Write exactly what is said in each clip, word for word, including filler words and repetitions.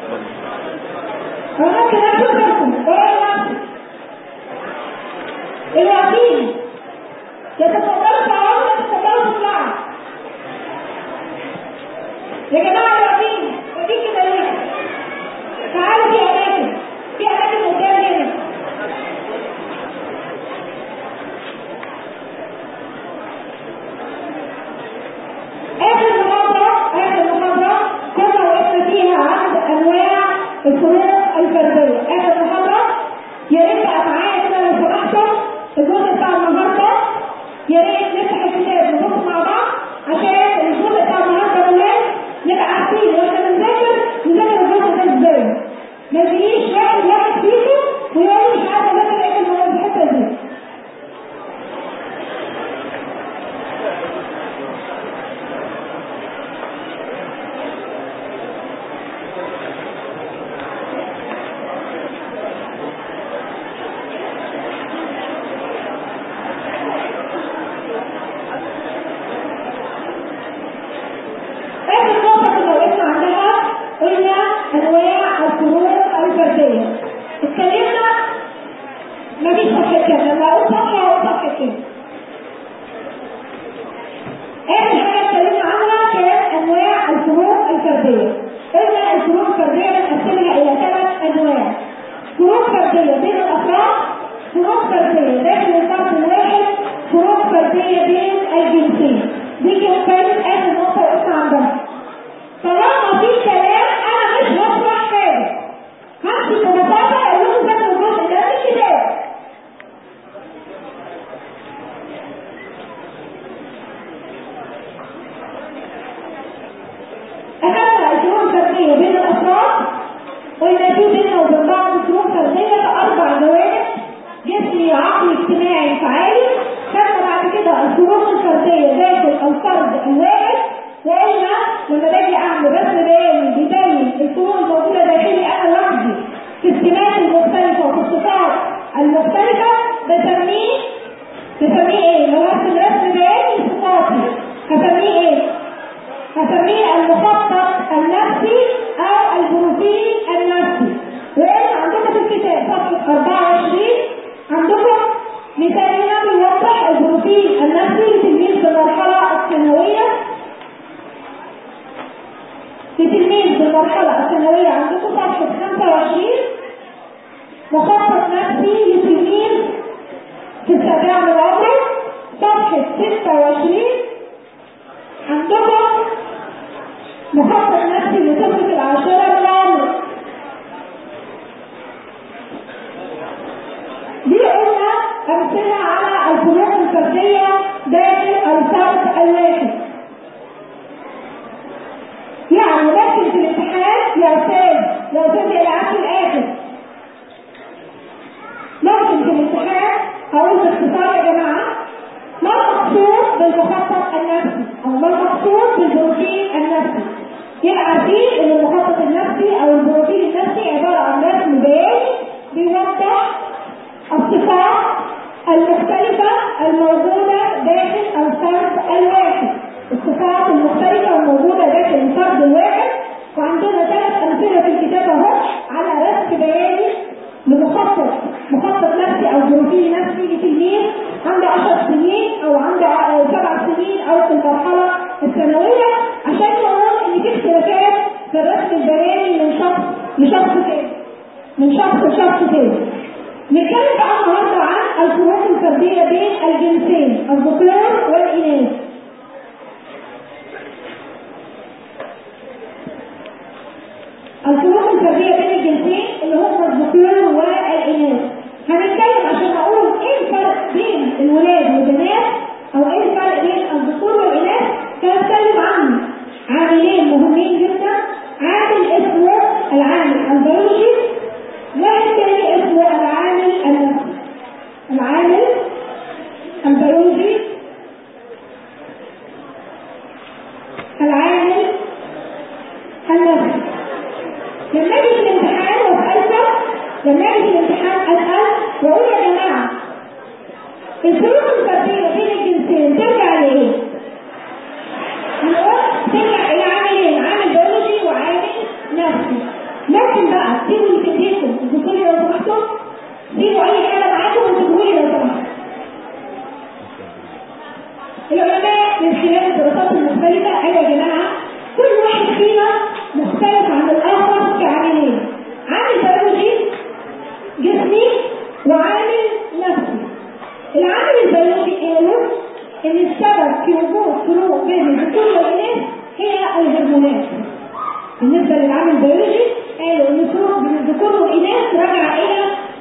أنا ممكن أكتب لكم ولا الواقعين يتفضلوا تعالوا يتفضلوا تطلعوا يا جماعة الواقعين ودي كده ليه؟ تعالوا في أماكن في أماكن قدام هنا آخر محاضرة آخر محاضرة كنا وقفنا فيها عند أنواع الفروق الفردية. آخر محاضرة يا ريت بقى معايا كده لو سمحتوا الجزء بتاع النهارده يا ريت نفتح الكتاب نبص مع بعض عشان الجزء بتاع النهارده بالليل نبقى عارفين واحنا بنذاكر نذاكر الجزء ده ازاي. ما يجيش واحد واحد فيكم ويقول مش عارفه اذاكر ايه في الحته دي. ممكن بقى تسيبوا اللي في ايديكم تبصوا لي لو سمحتوا، سيبوا اي حاجه معاكم وتجيبوا لي لو سمحتوا. العلماء من خلال الدراسات المختلفه قالوا يا جماعه كل واحد فينا مختلف عن الاخر في عاملين، عامل بيولوجي جسمي وعامل نفسي. العامل البيولوجي قالوا ان السبب في وجود فروق بين الذكور والاناث هي الهرمونات. بالنسبه للعامل البيولوجي قالوا ان الفروق بين الذكور والاناث راجعه الى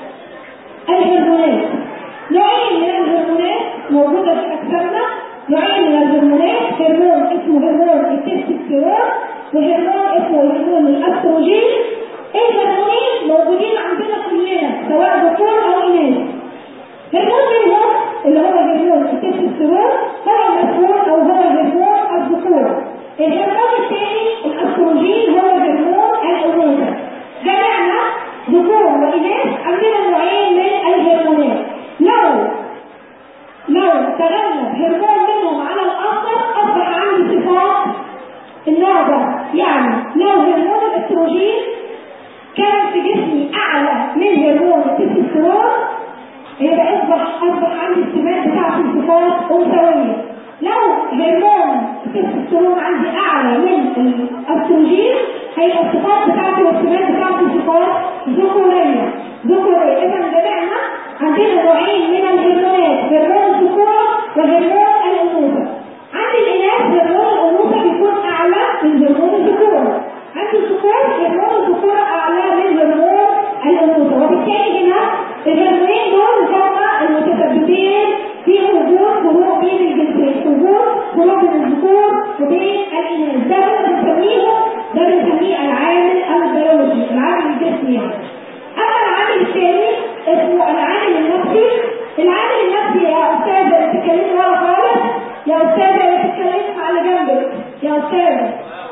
الهرمونات. نوعين من الهرمونات موجوده في اجسامنا، نوعين من الهرمونات، هرمون اسمه هرمون التستوستيرون وهرمون اسمه هرمون الاستروجين. الهرمونين موجودين عندنا كلنا سواء ذكور او اناث. هرمون منهم اللي هو هرمون التستوستيرون هو المسؤول او هو هرمون الذكور. الهرمون الثاني الاستروجين هو هرمون الانوثه. جمعنا ذكور واناث عندنا نوعين من الهرمونات. لو لو تغلب هرمون منهم على الاخر اصبح عندي صفات النوع ده. يعني لو هرمون الاستروجين كان في جسمي اعلى من هرمون التستوستيرون يبقى اصبح اصبح عندي السمات بتاعت الصفات انثويه. لو هرمون التستوستيرون عندي اعلى من الاستروجين هيبقى الصفات بتاعتي والسمات بتاعتي صفات ذكوريه ذكوريه. اذا جمعنا عندنا نوعين من الهرمونات، هرمون الذكوره وهرمون الانوثه. عند الاناث هرمون الانوثه بيكون اعلى من هرمون الذكوره، عند الذكور هرمون الذكوره اعلى من هرمون الانوثه. وبالتالي هنا الهرمونين دول هم المتسببين في وجود فروق بين الجنسين، وجود فروق بين الذكور وبين الاناث. ده بنسميه ده بنسميه العامل البيولوجي، العامل الجسمي. اما العامل الثاني اسمه العامل النفسي. العامل النفسي يا استاذه بتتكلمي ورا خالص، يا استاذه بتتكلمي على جنبك يا استاذه.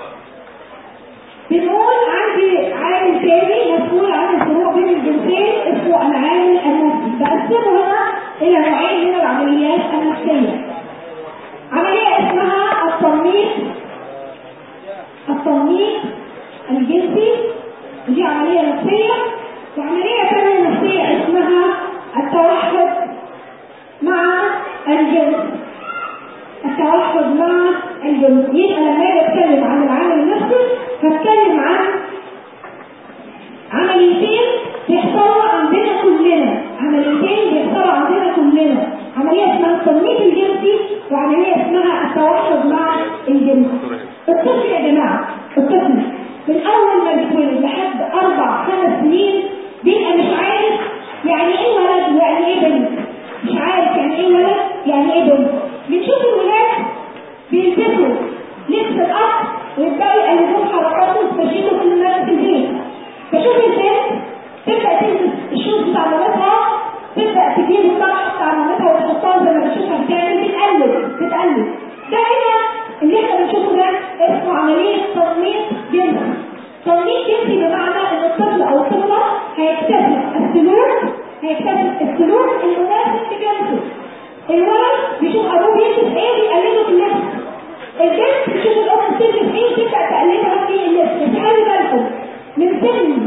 بنقول عندي عامل ثاني مسؤول عن الفروق بين الجنسين اسمه العامل النفسي. بقسمه هنا الى نوعين من العمليات النفسيه. عمليه اسمها التنميط التنميط الجنسي ودي عمليه نفسيه، وعمليه ثانيه نفسيه اسمها التوحد مع الجنس. التوحد مع الجنس. يبقى لما اجي اتكلم عن العامل النفسي هتكلم عن عمليتين بيحصلوا عندنا كلنا، عمليتين بيحصلوا عندنا كلنا، عمليه اسمها التنميط الجنسي وعمليه اسمها التوحد مع الجنس. الطفل يا جماعه، الطفل من اول ما بيتولد لحد اربع خمس سنين بيبقى مش عارف يعني ايه ولد ويعني ايه بنت، مش عارف يعني ايه ولد يعني ايه بنت. بنشوف الولاد بيلبسوا لبس الاب ويبداوا يقلدوا حركاته وتمشيته في المدرسه في البيت. بشوف البنت تبدا تلبس الشوز بتاع مامتها، تبدا تجيب الطرح بتاع مامتها وتحطها زي ما بتشوفها بتعمل، بتقلد بتقلد. ده هنا اللي احنا بنشوفه ده اسمه عمليه تنميط جنسي. تنميط جنسي بمعنى ان الطفل او الطفله هيكتسب السلوك هيكتسب السلوك المناسب لجنسه. الولد بيشوف ابوه بيلبس ايه بيقلده في اللبس، البنت بتشوف الام بتلبس ايه تبدا تقلدها في اللبس. بس خلي بالكم من سن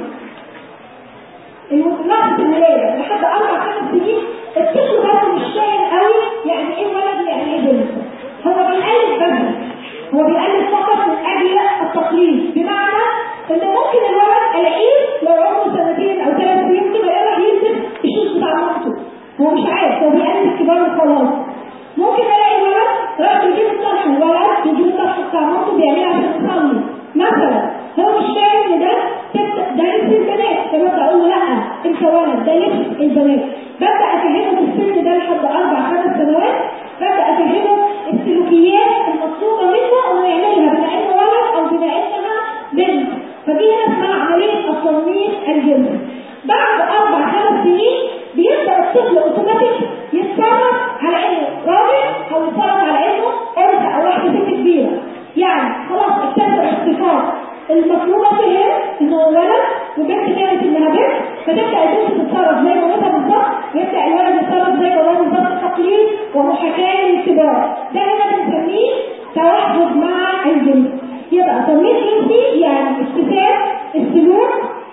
لحظه الولاده لحد اربع خمس سنين الطفل برضه مش فاهم قوي يعني ايه ولد يعني ايه بنت. هو بيقلد بس، هو بيقلد فقط من اجل التقليد. بمعنى ان ممكن الولد الاقيه لو عمره سنتين او ثلاث سنين كده يقدر يلبس الشوز بتاع مامته، هو مش عارف، هو بيقلد كبار وخلاص. ممكن الاقي ولد راح يجيب الطرح، الولد يجيب الطرح بتاع مامته بيعملها عشان يصلي مثلا، هو مش فاهم ان ده ده لبس البنات، فببدا اقول له لا انت ولد ده لبس البنات. ببدا افهمه في السن ده لحد اربع خمس سنوات، ببدا افهمه السلوكيات المطلوبه منه انه يعملها بما انه ولد او بما انها بنت. فدي هنا اسمها عمليه التنميط الجنسي. بعد اربع خمس سنين بيبدا الطفل اوتوماتيك يتصرف على انه راجل او يتصرف على انه انثى او واحده ست كبيره. يعني خلاص اكتسب الصفات المطلوبه فيه انه ولد وبنت كانت انها بنت، فتبدا البنت تتصرف زي مامتها بالظبط، ويبدا الولد يتصرف زي باباه بالظبط، تقليد ومحاكاه للكبار. ده هنا بنسميه توحد مع الجنس. يبقى تنميط جنسي يعني اكتساب السلوك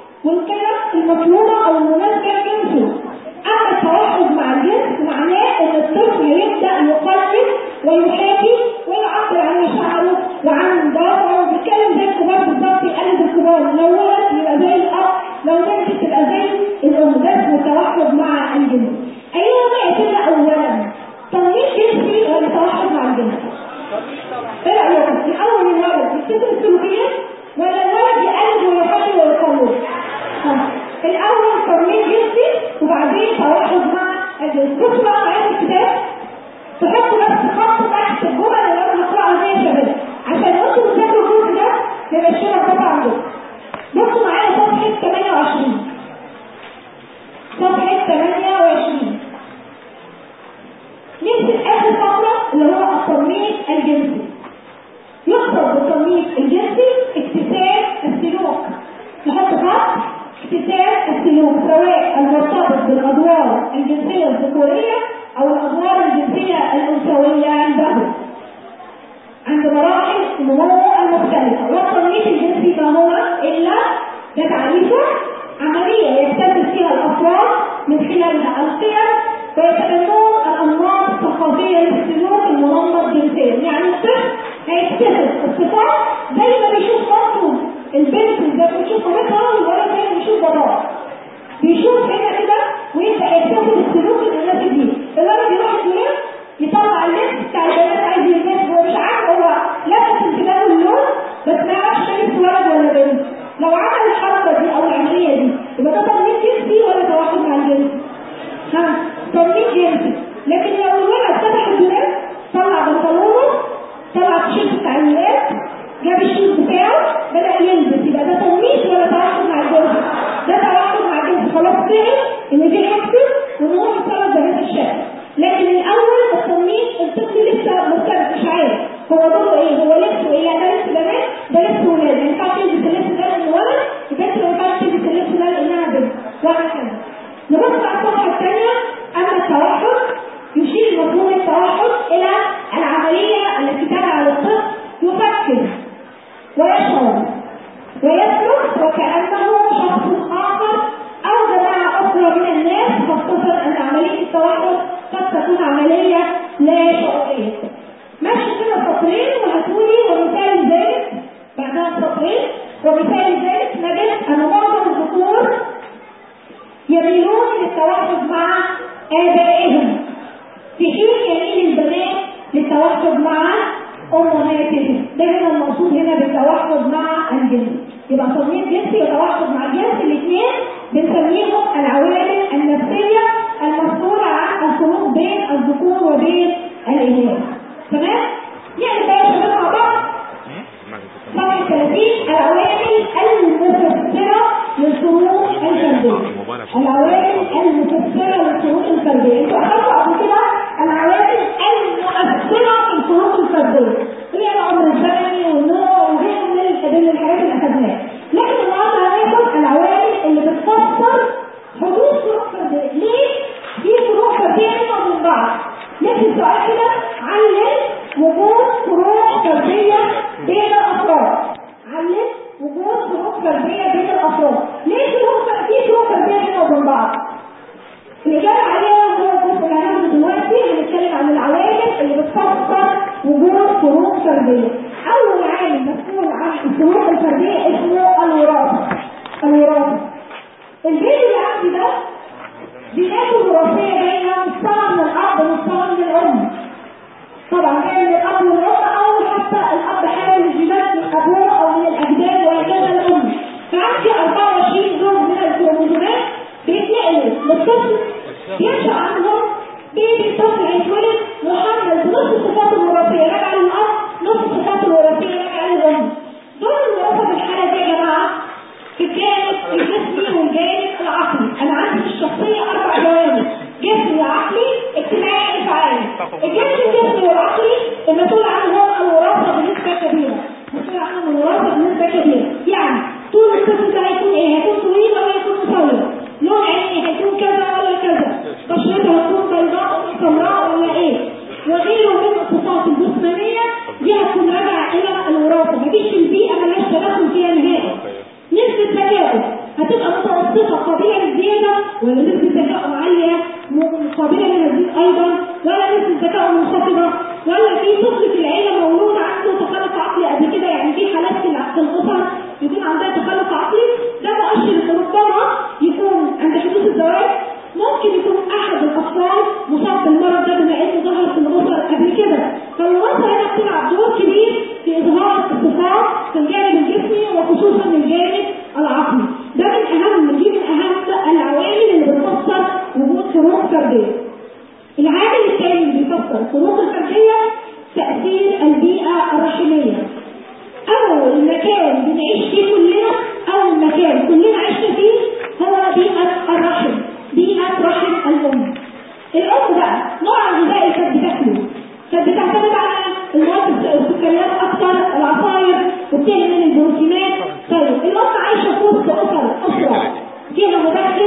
المطلوبه او المناسبه لجنسه. اما التوحد مع الجنس معناه ان الطفل يبدا يقلد ويحاكي ويعبر عن مشاعره وعن دوافعه وبيتكلم زي الكبار بالظبط، يقلد الكبار، لو ولد يبقى زي الاب، لو بنت تبقى زي الام. ده اسمه التوحد مع الجنس. ايوه بقى كده اولا تمييز جنسي ولا توحد مع الجنس؟ ايه رايكم؟ الاول الولد يكتسب السلوكيات ولا الولد يقلد ويحاكي ويقلد؟ الاول تمييز جنسي وبعدين توحد مع الجنس. بصوا بقى معايا في الكتاب، تحطوا بس خط تحت الجمل اللي انا هقراها دي يا شباب عشان انتوا تذاكروا الجزء ده يبقى الشرح طبعا عندكم. بصوا معايا صفحه ثمانية وعشرين، صفحه ثمانية وعشرين نمسك اخر فقره اللي هو التمييز الجنسي. يقصد بالتمييز الجنسي اكتساب السلوك. نحط خط اكتساب السلوك سواء المرتبط بالادوار الجنسيه الذكوريه او الادوار الجنسيه الانثويه عنده عند مراحل النمو المختلفه. والتمييز الجنسي ما هو الا ده تعريفه عمليه يكتسب فيها الافراد من خلالها القيم ويتبنون الانماط الثقافيه للسلوك المنمط جنسيا. يعني الطفل هيكتسب الصفات زي ما بيشوف مامته البنت زي ما بيشوف مامتها والولد زي ما بيشوف باباه، بيشوف هنا كده ويبدا يكتسب السلوك المناسب ليه. الولد يروح الدولاب يطلع اللبس بتاع البنات عايز يلبسه، هو مش عارف، هو لابس انتباهه اللون بس ما يعرفش ده لبس ولد ولا بنت. لو عمل الحركه دي او العمليه دي يبقى ده تمييز جنسي ولا توحد مع الجنس؟ ها تمييز جنسي. لكن لو الولد فتح الدولاب طلع بنطلونه طلع التيشيرت بتاع الولاد جاب الشوز بتاعه بدا يلبس، يبقى ده تمييز ولا توحد مع الجنس؟ ده توحد مع الجنس. خلاص فهم ان دي حاجته وان هو متصرف بهذا الشكل. لكن الاول التمييز الطفل لسه مختلف مش عارف هو دوره ايه، هو لبسه ايه. لا ده لبس بنات ده لبس ولاد، ما ينفعش يلبس اللبس ده لانه ولد، البنت ما ينفعش تلبس اللبس ده لانها بنت وهكذا. نبص على الصفحه الثانيه. اما التوحد يشير مفهوم التوحد الى العمليه التي تجعل الطفل يفكر ويشعر ويسلك وكانه شخص اخر او جماعه اخرى من الناس، خاصه ان عمليه التوحد قد تكون عمليه لا شعوريه. ماشي كده سطرين وهتقولي ومثال ذلك بعدها سطرين. ومثال ذلك نجد ان معظم الذكور يميلون للتوحد مع آبائهم في حين يميل البنات للتوحد مع أمهاتهم. ده هنا المقصود هنا بالتوحد مع الجنس. يبقى تمييز جنسي وتوحد مع الجنس الاثنين بنسميهم العوامل النفسية المسؤولة عن الفروق بين الذكور وبين الإناث. تمام؟ يعني بقى يا شباب مع بعض صفحة ثلاثين العوامل المفسرة للفروق الفردية. العوامل المفسرة للفروق الفردية. انتوا اخذتوا قبل كده العوامل المؤثرة للفروق الفردية هي العمر الزمني والنوع وغيره من الحاجات اللي اخذناها. لكن النهارده هناخد العوامل اللي بتفسر حدوث فروق فردية. ليه؟ في فروق فردية بينهم وبين بعض. نفس السؤال كده علل وجود فروق فردية بين الأفراد. علل وجود فروق فردية بين الأفراد. ليه فروق في فروق فردية بينهم وبين بعض؟ الإجابة عليها هو الجزء اللي هناخده دلوقتي. هنتكلم عن العوامل اللي بتفسر وجود فروق فردية. أول عامل مسؤول عن الفروق الفردية اسمه الوراثة. الوراثة. البيبي اللي عندي ده جيناته الوراثية جاية نصها من الأب ونصها من الأم. طبعا جاي من الأب والأم أو حتى الأب حامل الجينات من أبوه أو من الأجداد وهكذا الأم. فعندي أربعة وعشرين زوج من الكروموزومات بيتنقلوا للطفل ينشأ عنهم بيبي طفل هيتولد محمل بنص الصفات الوراثية راجعة للأب، نص الصفات الوراثية راجعة للأم. دول الوراثة في الحالة دي يا جماعة في الجانب الجسمي والجانب العقلي. أنا عندي في الشخصية أربع جوانب: جسمي، عقلي، اجتماعي، انفعالي. الجانب الجسمي والعقلي المسؤول عنهم الوراثة بنسبة كبيرة. مسؤول عنهم الوراثة بنسبة كبيرة. يعني طول الطفل ده هيكون إيه؟ هيكون طويل ولا هيكون قصير؟ لون عيني هيكون كذا ولا كذا؟ بشرته هتكون بيضاء ولا سمراء ولا إيه؟ وغيره من الصفات الجسمانية دي هتكون راجعة إلى الوراثة. مفيش البيئة ملهاش تدخل فيها نهائي. نسبة ذكائه هتبقى متوسطه قابله للزياده ولا نسبه ذكاء عاليه قابله للزيد ايضا، ولا نسبه ذكاء منخفضه، ولا في طفل في العيله مولود عنده تخلف عقلي قبل كده، يعني في حالات في الاسر يكون عندها تخلف عقلي، ده مؤشر ان ربما يكون عند حدوث الزواج ممكن يكون احد الاطفال مصاب بالمرض ده بما انه ظهر في الاسر قبل كده. فالوراثه هنا بتلعب دور كبير في اظهار الصفات في الجانب الجسمي وخصوصا الجانب العقلي. ده من اهم دي من اهم العوامل اللي بتفسر وجود فروق فرديه. العامل الثاني اللي بيفسر الفروق الفرديه تاثير البيئه الرحميه. اول مكان بنعيش فيه كلنا، اول مكان كلنا عشنا فيه هو بيئه الرحم، بيئه رحم الام. الام بقى نوع الغذاء اللي كانت بتاكله كانت بتعتمد على المواد السكريات اكثر، العصاير وبالتالي من البروتينات. طيب الام عايشه في وسط اسر اسره فيها مدخن،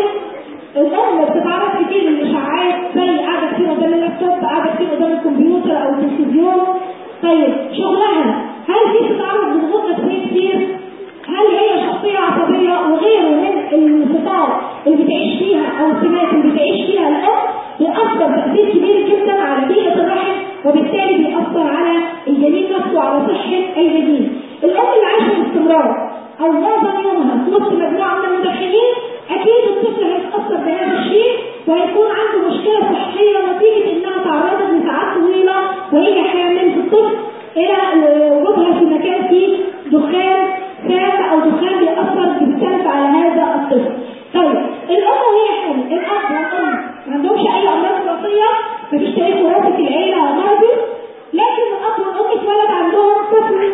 الام بتتعرض كتير للاشعاعات زي قاعده كتير قدام اللابتوب، قاعده كتير قدام الكمبيوتر او التلفزيون. طيب شغلها هل في تتعرض لضغوط نفسيه كتير؟ هل هي شخصيه عصبيه وغيره من الصفات اللي بتعيش فيها او السمات اللي بتعيش فيها الام بيأثر تأثير كبير جدا على بيئة الرحم، وبالتالي بيأثر على الجنين نفسه وعلى صحة الجنين. الأم اللي عايشة باستمرار أو معظم يومها في وسط مجموعة من المدخنين أكيد الطفل هيتأثر بهذا الشيء وهيكون عنده مشكلة صحية نتيجة إنها تعرضت لساعات طويلة وهي حامل في الطفل إلى وجودها في مكان فيه دخان سام أو دخان بيأثر بالسلب على هذا الطفل. طيب الأم وهي حامل، الأب والأم ما عندهمش أي أمراض وراثية، مفيش تاريخ وراثي في العيلة مرضي، لكن الأب والأم اتولد عندهم طفل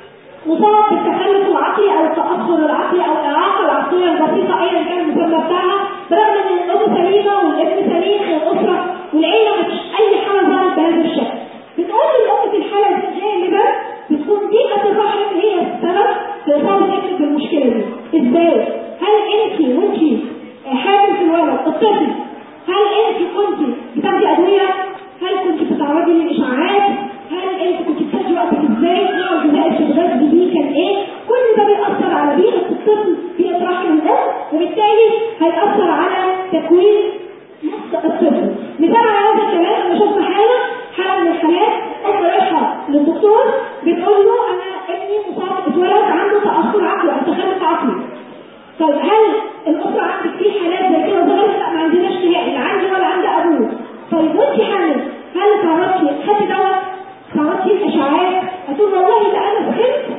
مصاب بالتخلف العقلي أو التأثر العقلي أو الإعاقة العقلية البسيطة أيا كان المسمى بتاعها، برغم إن الأم سليمة والابن سليم والأسرة والعيلة مفيش أي حالة ظهرت بهذا الشكل. بتقول الأم في الحالة دي غالبا بتكون بيئة الرحم هي السبب في إصابة ابنك بالمشكلة دي. إزاي؟ هل أنت وأنت حامل في الولد الطفل هل انت كنت بتاخدي ادويه؟ هل كنت بتتعرضي للاشعاعات؟ هل انت كنت بتاخدي وقتك ازاي؟ نوع الغذاء اللي بتتغذي بيه كان ايه؟ كل ده بيأثر على بيئه الطفل، بيئه رحم الام، وبالتالي هيأثر على تكوين نص الطفل. مثال على هذا الكلام انا شفت حاله حاله من الحالات ام رايحه للدكتور بتقول له انا ابني مصاب اتولد عنده تأثر عقلي او تخلف عقلي. طيب هل الاسره عندك في حالات زي كده ظهرت؟ لا ما عندناش نهائي، لا عندي ولا عند ابوه. طيب وانت حامل هل تعرضتي خدتي دواء؟ تعرضتي الاشعاعات؟ هتقول والله لا انا سخنت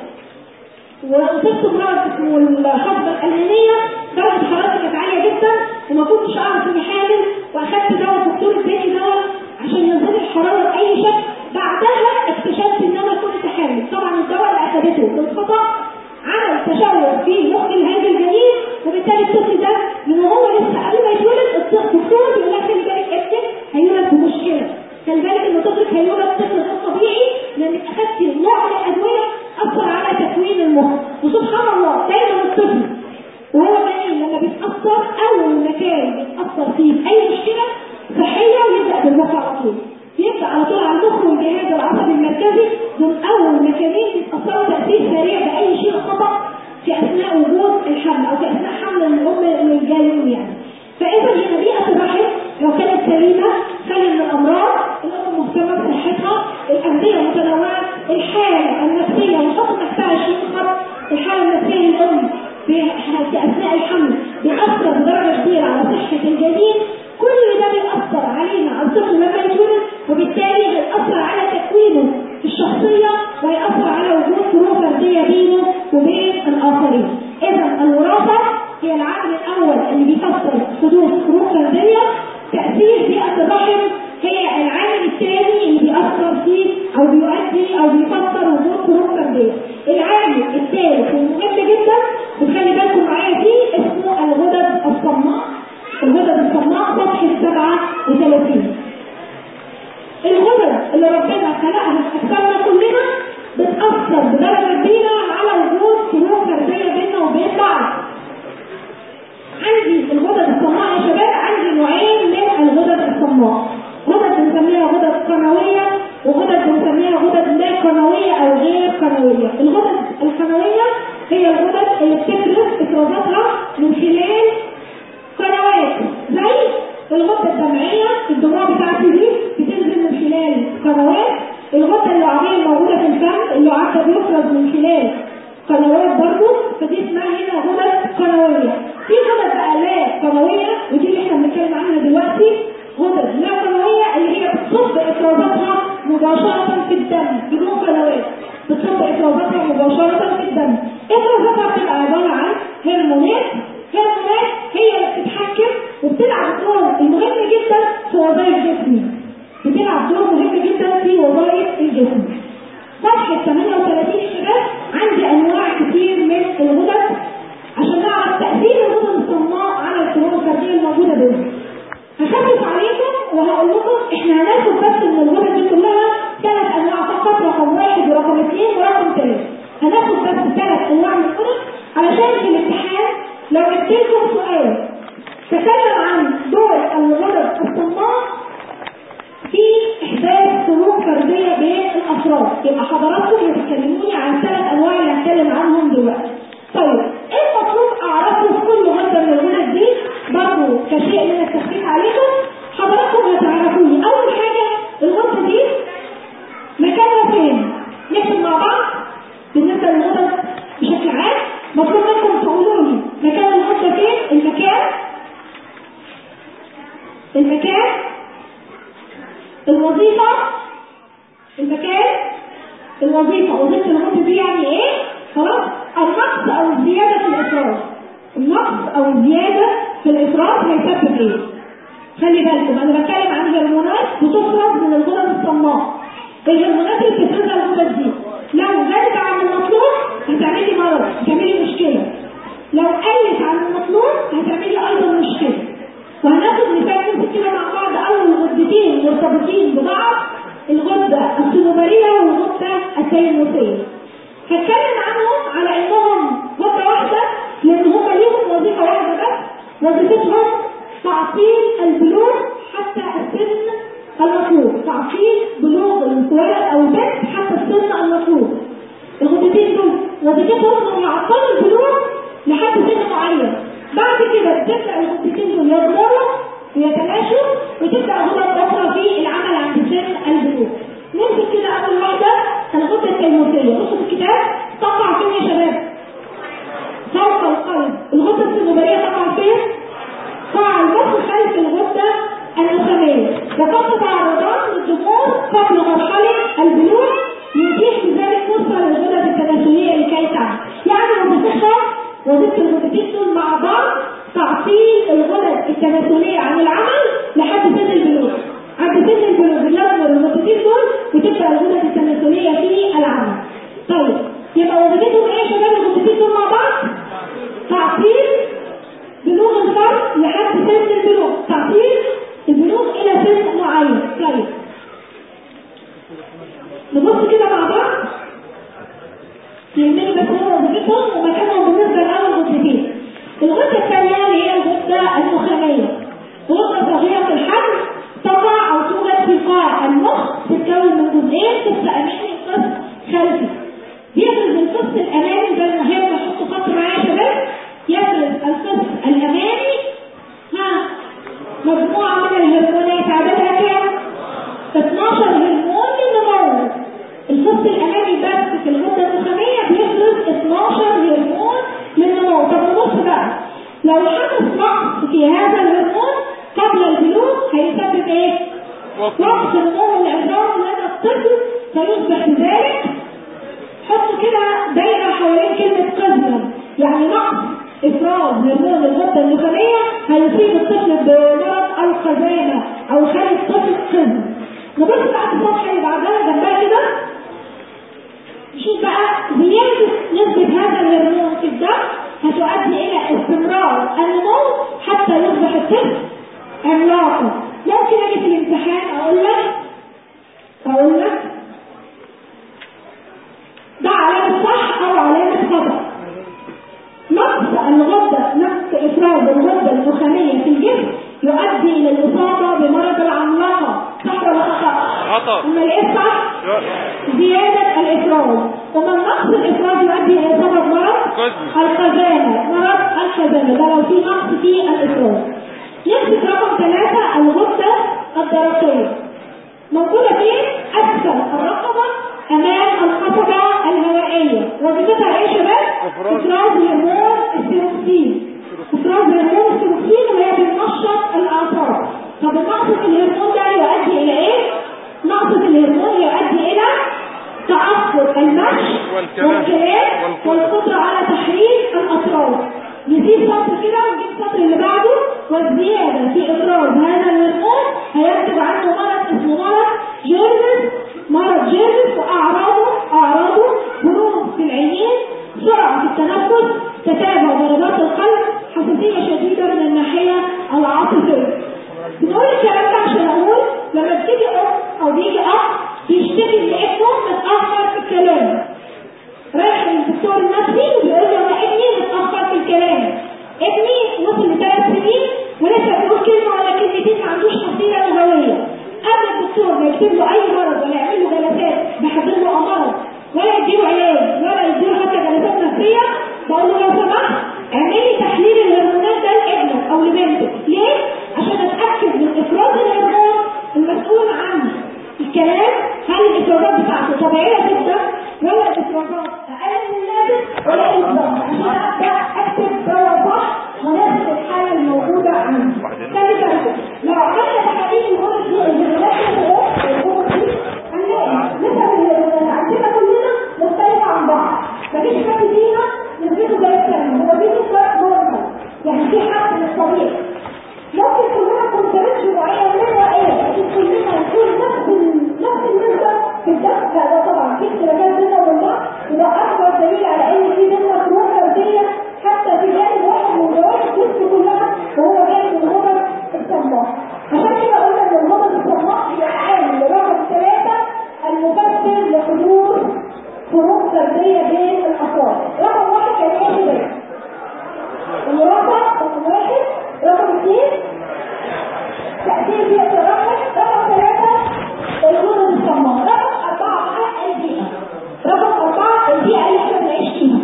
وصبت بمرض اسمه الحصبه الالمانيه، درجه حرارتي كانت عاليه جدا وما كنتش اعرف اني حامل واخدت دواء الدكتور اداني دواء عشان ينزل الحراره باي شكل، بعدها اكتشفت ان انا كنت حامل. طبعا الدواء اللي اخدته بالخطا عمل تشوه في مخ هذا الجنين، وبالتالي الطفل ده من وهو لسه قبل ما يتولد الدكتور بيقول لك خلي بالك ابنك هيولد بمشكله، خلي بالك ان طفلك هيولد طفل غير طبيعي لانك اخدتي نوع من الادويه اثر على تكوين المخ. وسبحان الله دايما الطفل وهو جنين لما بيتاثر اول مكان بيتاثر فيه اي مشكله صحيه ويبدا بالمخ على طول، يبدا على طول على المخ والجهاز العصبي المركزي، دول اول مكانين بيتاثروا تاثير سريع باي شيء خطا في اثناء وجود الحمل او في اثناء حمل الام للجنين يعني. فاذا هنا بيئه الرحم لو كانت سليمه خلي من الامراض، الام مهتمه بصحتها، الاغذيه متنوعه، الحاله النفسيه وحط تحتها شيء خط، الحاله النفسيه للام في اثناء الحمل بيأثر بدرجه كبيره على صحه الجنين، كل ده بيأثر علينا على الطفل لما يتولد، وبالتالي هيأثر على تكوينه في الشخصيه وهيأثر على وجود فروق فرديه بينه وبين الاخرين. اذا الوراثه هي العامل الاول اللي بيفسر حدوث فروق فرديه. تأثير بيئه الرحم هي العامل الثاني اللي بيأثر فيه او بيؤدي او بيفسر وجود فروق فرديه. العامل الثالث المهم جدا بتخلي بالكم معايا فيه اسمه الغدد الصماء. الغدد الصماء صفحه سبعة وثلاثين. الغدد اللي ربنا خلقها في اجسامنا كلنا بتأثر بدرجه كبيره على وجود فروق فرديه بيننا وبين بعض. عندي الغدد الصماء يا شباب عندي نوعين من الغدد الصماء، غدد بنسميها غدد قنويه وغدد بنسميها غدد لا قنويه او غير قنويه. الغدد القنويه هي الغدد اللي بتفرز افرازاتها من خلال الغده الدمعيه الدموع بتاعتي دي بتنزل من خلال قنوات. الغده اللعابيه الموجوده في الفم اللعاب ده بيفرز من خلال قنوات برضه، فدي اسمها هنا غدد قنويه. في غدد بقى لا قنويه ودي اللي احنا بنتكلم عنها دلوقتي. غدد لا قنويه اللي هي بتصب افرازاتها مباشره في الدم بدون قنوات، بتصب افرازاتها مباشره في الدم. افرازاتها بتبقى عباره عن هرمونات. هرمونات هي اللي بتتحكم وبتلعب دور المهم جدا في وظائف الجسم، بتلعب دور مهم جدا في وظائف الجسم. صفحه ثمانية وثلاثين يا شباب عندي انواع كتير من الغدد عشان نعرف تاثير الغدد الصماء على الفنون الفرديه الموجوده بينهم. هخفف عليكم وهقول لكم احنا هناخد بس من الغدد دي كلها ثلاث انواع فقط، رقم واحد ورقم اثنين ورقم ثلاثه. هناخد بس ثلاث انواع من الغدد علشان في الامتحان لو جبت لكم سؤال تكلم عن دور الغدد الصماء في احداث فنون فرديه بين الافراد، يبقى حضراتكم بتكلموني عن ثلاث انواع اللي هتكلم عنهم دلوقتي. طيب ايه المطلوب اعرفه في كل غده من الغدد دي برضه كشيء من التخفيف عليكم؟ حضراتكم هتعرفوني اول حاجه الغده دي مكانها فين؟ نكتب مع بعض بالنسبه للغدد بشكل عام. مطلوب منكم تقولوا لي مكان الغده فين؟ المكان المكان الوظيفه المكان الوظيفه وظيفه الغده دي يعني ايه؟ خلاص. النقص او الزياده في الافراز، النقص او الزياده في الافراز هيسبب ايه؟ خلي بالكم انا بتكلم عن هرمونات بتفرز من الغدد الصماء. الهرمونات اللي بتفرزها الغدد دي لو زادت عن المطلوب هتعملي مرض، هتعملي مشكله. لو قلت عن المطلوب هتعملي ايضا مشكله. وهناخد مثال نمسك كده مع بعض اول غدتين مرتبطين ببعض، الغده الصنوبريه والغده التيموسيه. هتكلم عنهم على انهم غده واحده لان هم ليهم وظيفه واحده بس، وظيفتهم تعطيل البلوغ حتى السن المطلوب، تعطيل بلوغ الولد او البنت حتى السن المطلوب. الغدتين دول وظيفتهم انهم يعطلوا البلوغ لحد سن معين، بعد كده بتبدا الغدتين دول يضمروا ويتلاشوا وتبدا غدد اخرى في العمل عند سن البلوغ. نمسك كده اول واحده الغده التيموسيه. بصوا في الكتاب تقع فين يا شباب؟ فوق القلب. الغده الصنوبريه تقع فين؟ تقع المخ خلف الغده النخاميه، وقد تتعرضان للضمور قبل مرحله البلوغ يتيح بذلك فرصه للغدد التناسليه لكي تعمل. يعني وظيفتها وظيفه الغدتين دول مع بعض تعطيل الغدد التناسليه عن العمل لحد سن البلوغ. عند سن البلوغ بيضمر الغدتين دول وتبدا الغدد التناسليه في العمل. طيب يبقى وظيفتهم ايه يا شباب الغدتين دول مع بعض؟ تعطيل بلوغ الفرد لحد سن البلوغ، تعطيل البلوغ الى سن معين. طيب نبص كده مع بعض يهمني بس هو وظيفتهم ومكانهم بالنسبه لاول غدتين. الغده الثانيه اللي هي الغده النخاميه، غده صغيره الحجم تقع او توجد في قاع المخ، تتكون من جزئين، قسم امامي وقسم خلفي. يفرز القسم الامامي، ده المهم نحط خط معايا يا شباب، يفرز القسم الامامي ها مجموعه من الهرمونات عددها كام؟ اثناشر هرمون للنمو. القسم الامامي بس في الغده النخاميه بيفرز اثناشر هرمون للنمو. طب نبص بقى لو حدث نقص في هذا الهرمون قبل البلوغ هيسبب ايه؟ وقت نمو العظام لدى الطفل فيصبح بذلك، حطوا كده دايره حوالين كلمه قزم، يعني نقص افراز هرمون الغده النخاميه هيصيب الطفل بمرض القزامه او يخلي الطفل قزم. نبص بقى في الصفحه اللي بعدها جنبها كده نشوف بقى زياده نسبه هذا الهرمون في الدم هتؤدي الى استمرار النمو حتى يصبح الطفل عملاقا. ممكن اجي في الامتحان اقول لك اقول لك ده علامه صح او علامه خطا. نقص الغده نقص افراز الغده النخاميه في الجسم يؤدي الى الاصابه بمرض العملاقه، صح ولا خطا؟ خطا. اما الايه صح؟ زياده الافراز. ومن نقص الافراز يؤدي الى اصابه بمرض القزامه، مرض القزامه ده لو في نقص في الافراز. نمسك رقم ثلاثة الغدة الدرقية، موجودة فين؟ أسفل الرقبة أمام القصبة الهوائية. وظيفتها إيه يا شباب؟ إفراز هرمون الثيروكسين. إفراز هرمون الثيروكسين وهي بتنشط الأعصاب. طب نقص الهرمون ده يؤدي إلى إيه؟ نقص الهرمون يؤدي إلى تأخر المشي والكلام والقدرة على تحريك الأطراف. نسيب سطر كده ونجيب السطر اللي بعده. والزيادة في إفراز هذا الهرمون هينتج عنه مرض اسمه مرض جيرفس. مرض جيرفس وأعراضه أعراضه برود في العينين، سرعة في التنفس، تتابع ضربات القلب، حساسية شديدة من الناحية العاطفية. بنقول الكلام ده عشان أقول لما بتيجي أم أو بيجي أب بيشتكي إن ابنه متأخر في الكلام، رايح للدكتور النفسي وبيقول له أنا ابني متأخر في الكلام، ابني وصل لثلاث سنين ولسه بيقول كلمة ولا كلمتين، ما عندوش حصيلة لغوية. قبل الدكتور ما يكتب له أي مرض ولا يعمل له جلسات بيحدد له مرض ولا يديله علاج ولا يديله حتى جلسات نفسية، بقول له لو سمحت اعملي تحليل الهرمونات ده لابنك أو لبنتك. ليه؟ عشان أتأكد من إفراز الهرمون المسؤول عن الكلام، هل الإفرازات بتاعته طبيعية جدا ولا الإفرازات أقل من اللازم ولا إفراز، عشان أبدأ أكتب دواء صح مناسب الحالة الموجودة عندي. خلي بالكم لو عملنا تحاليل الهرمونات دي الهرمونات دي هنلاقي نسب الهرمونات عندنا كلنا مختلفة عن بعض، مفيش حد فينا نسبته زي الثاني، هو في نسبة نورمال يعني في حد من الطبيعي. ممكن كلنا كونترات شرعية غير رائية، لكن كلنا نكون نفس نفس النسبة في الدم. لا طبعا في اختلافات بيننا وبين بعض، وده أكبر دليل على إن في بيننا فروق فردية حتى في جانب واحد من جوانب الجسم كلها، وهو جانب الغدد الصماء. عشان كده قلنا إن الغدد الصماء هي العامل رقم ثلاثة المفسر لحدوث فروق فردية بين الأفراد. رقم واحد كان إيه كده؟ المرافق رقم واحد. رقم اثنين تأثير بيئة الرحم. رقم ثلاثة الغدد الصماء. رقم أربعة بقى البيئة. رقم أربعة البيئة اللي احنا بنعيش فيها.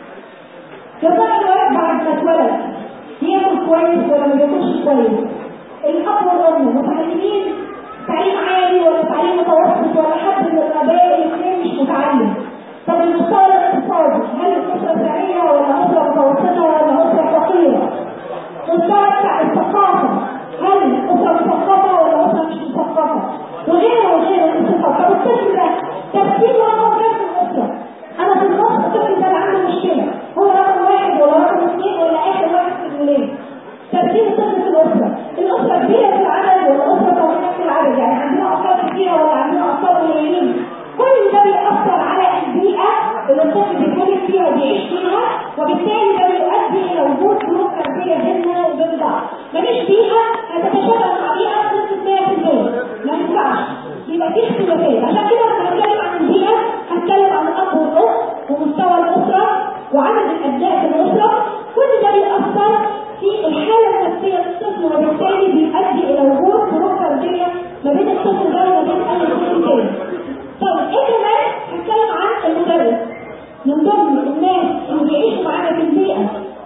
يا ترى الولد بعد ما اتولد بياكل كويس ولا ما بياكلش كويس؟ الأب والأم متعلمين تعليم عالي ولا تعليم متوسط ولا حد من الآباء الاثنين مش متعلم؟ طب المستوى الاقتصادي هل الأسرة ثانية ولا أسرة متوسطة ولا أسرة فقيرة؟ المستوى بتاع الثقافة هل أسرة مثقفة ولا أسرة مش مثقفة؟ وغيره وغيره من الصفات. طب الطفل ده ترتيبه رقم كام في الأسرة؟ أنا في النص الطفل ده عنده مشكلة، هو رقم واحد ولا رقم اثنين ولا آخر واحد في الولاد؟ ترتيب الطفل في الأسرة، الأسرة كبيرة في العدد ولا أسرة صغيرة في العدد؟ يعني عندنا أطفال كتيرة ولا عندنا أطفال قليلين؟ كل ده بيأثر على البيئة اللي الطفل بيتولد فيها وبيعيش فيها، وبالتالي ده بيؤدي إلى وجود فروق فردية بيننا وبين بعض. مفيش بيئة هتتشابه مع بيئة بنسبة مية في المية، ما ينفعش، يبقى في اختلافات. عشان كده لما هتكلم عن البيئة هتكلم عن الأب والأم ومستوى الأسرة وعدد الأبناء في الأسرة. كل ده بيأثر في الحالة النفسية للطفل، وبالتالي بيؤدي إلى وجود فروق فردية ما بين الطفل ده وما بين أي طفل تاني. طيب إيه كمان؟ هتكلم عن المدرس. من ضمن الناس اللي بيعيشوا معانا في البيئة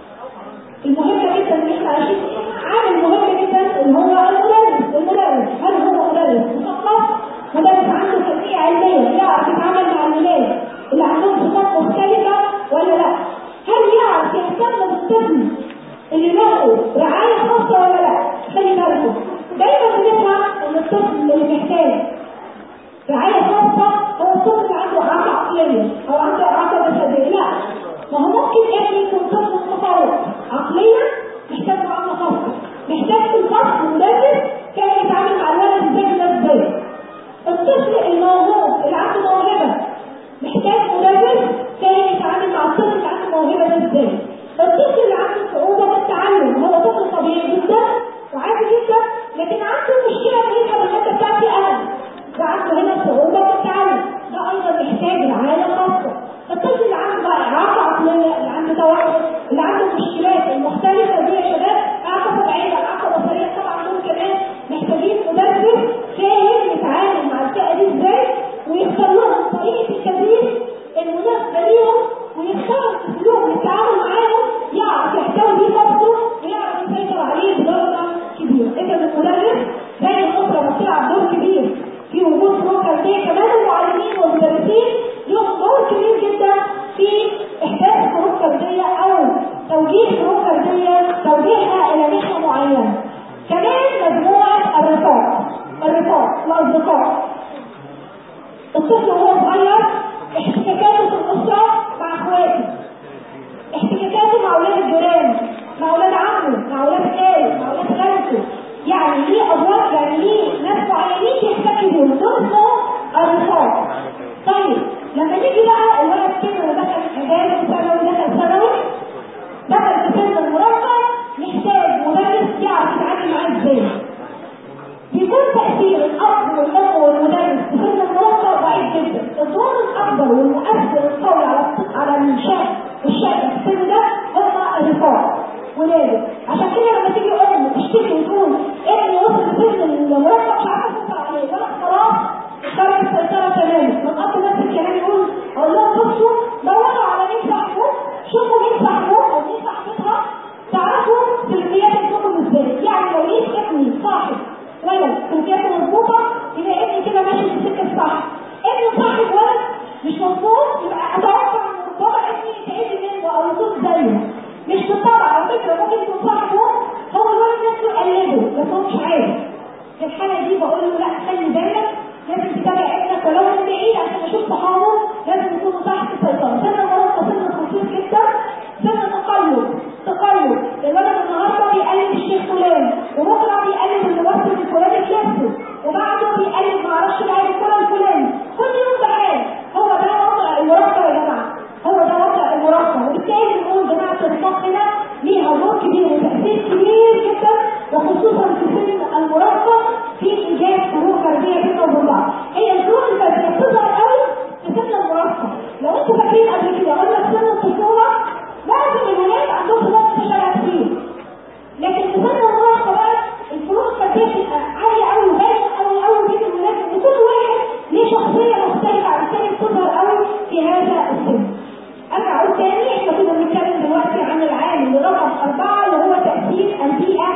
المهمة جدا اللي احنا عايشين فيها، عامل مهم جدا اللي هو المدرس. المدرس هل هو مدرس مثقف؟ مدرس عنده خلفية علمية يعرف يتعامل مع الولاد اللي عندهم صفات مختلفة ولا لا؟ هل يعرف يهتم بالطفل اللي له رعاية خاصة ولا لا؟ خلي بالكم دايما بنفهم ان الطفل اللي محتاج رعاية خاصة هو الطفل اللي عنده إعاقة عقلية أو عنده إعاقة جسدية. لا، ما هو ممكن ابني يكون طفل متفوق عقليا محتاج معاملة خاصة، محتاج في الفصل مدرس كان يتعامل مع الولد ازاي ده ازاي. الطفل الموهوب اللي عنده موهبة محتاج مدرس كان يتعامل مع الطفل اللي عنده موهبة ده ازاي. الطفل اللي عنده صعوبة في التعلم هو طفل طبيعي جدا وعادي جدا، لكن عنده مشكلة في الحركات بتاعتي أنا، وعنده هنا صعوبة في التعلم، ده أيضا محتاج رعاية خاصة. الطفل اللي عنده إعاقة عقلية، اللي عنده توحد، اللي عنده مشكلات المختلفة ازاي؟ بيكون تأثير الأب والأم والمدرس في سن المراهقة ضعيف جدا. الدور الأكبر والمؤثر القوي على على الشاب الشاب في السن ده هم الرفاق ولاده. عشان كده لما تيجي أم تشتكي وتقول ابني وصل سن المراهقة مش عارفة تسيطر عليه، ولا خلاص خرج السيطرة تماما، من الأب نفس الكلام يقول أقول لهم بصوا دوروا على مين صاحبه، شوفوا مين صاحبه أو مين صاحبتها، تعرفوا سلوكيات ابنكم ازاي. يعني لو لقيت ابني صاحب ولد سلوكياته مظبوطه يبقى ابني كده ماشي في السكه الصح. ابني صاحب ولد مش مظبوط يبقى اتوقع ان بابا ابني يتعدي منه او يكون زيه. مش بالطبع على فكره، ممكن يكون صاحبه هو الولد نفسه يقلده بس هو مش عارف. في الحاله دي بقول له لا خلي بالك، لازم تتابع ابنك ولو من بعيد عشان اشوف صحابه لازم يكونوا تحت السيطره. سن المراهقه سن خطير جدا، سن تقلب تقلب. الولد النهارده بيقلد الشيخ فلان وبكره بيقلد الممثل الفلاني بنفسه وبعده بيقلد معرفش لاعب الكره الفلاني، كل يوم بحال. هو ده وضع المراهقه يا جماعه، هو ده وضع المراهقه. وبالتالي نقول جماعه الرفاق هنا ليها دور كبير وتاثير كبير جدا، وخصوصا في سن المراهقه في ايجاد فروق فرديه بيننا وبين بعض. هي الفروق الفرديه بتظهر قوي في سن المراهقه. لو انتوا فاكرين قبل كده قلنا في سن الطفوله لازم الولاد عندهم صفات تشابه كتير، لكن في سن المراهقه بقى الفروق الفرديه بتبقى عاليه قوي وباينه قوي قوي بين الولاد، ان كل واحد ليه شخصيه مختلفه عن الثاني بتظهر قوي في هذا السن. ارجع اقول تاني، احنا كنا بنتكلم دلوقتي عن العامل رقم اربعه اللي هو تاثير البيئه،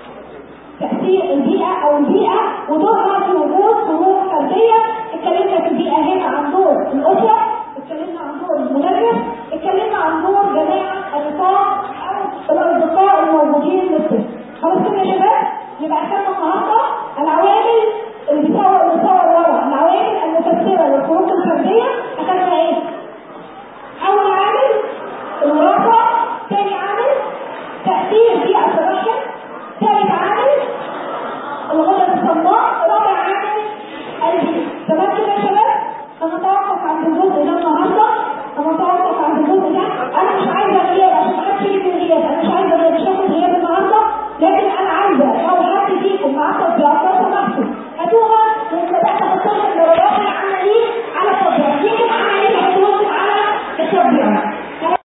تاثير البيئه او البيئه ودورها في وجود فروق فرديه. اتكلمنا في البيئه هنا عن دور الاسره، اتكلمنا عن دور المدرس، اتكلمنا عن دور جماعه الرفاق او الاصدقاء الموجودين للطفل. خلاص كده يا شباب؟ يبقى اخدنا النهارده العوامل اللي بتصور بتصور ورا العوامل المفسره للفروق الفرديه. اخدنا ايه؟ اول عامل المراهقه، ثاني عامل تاثير بيئه الرحم، ثالث عامل الغدد الصماء، رابع عامل البيئه. تمام كده يا شباب؟ هنتوقف عند الجزء ده النهارده، هنتوقف عند الجزء ده. انا مش عايزه غياب عشان محدش يجي من غياب، انا مش عايزه غياب، مش هاخد غياب النهارده، لكن انا عايزه لو حد فيكم معاه تطبيقات لو سمحتوا هاتوها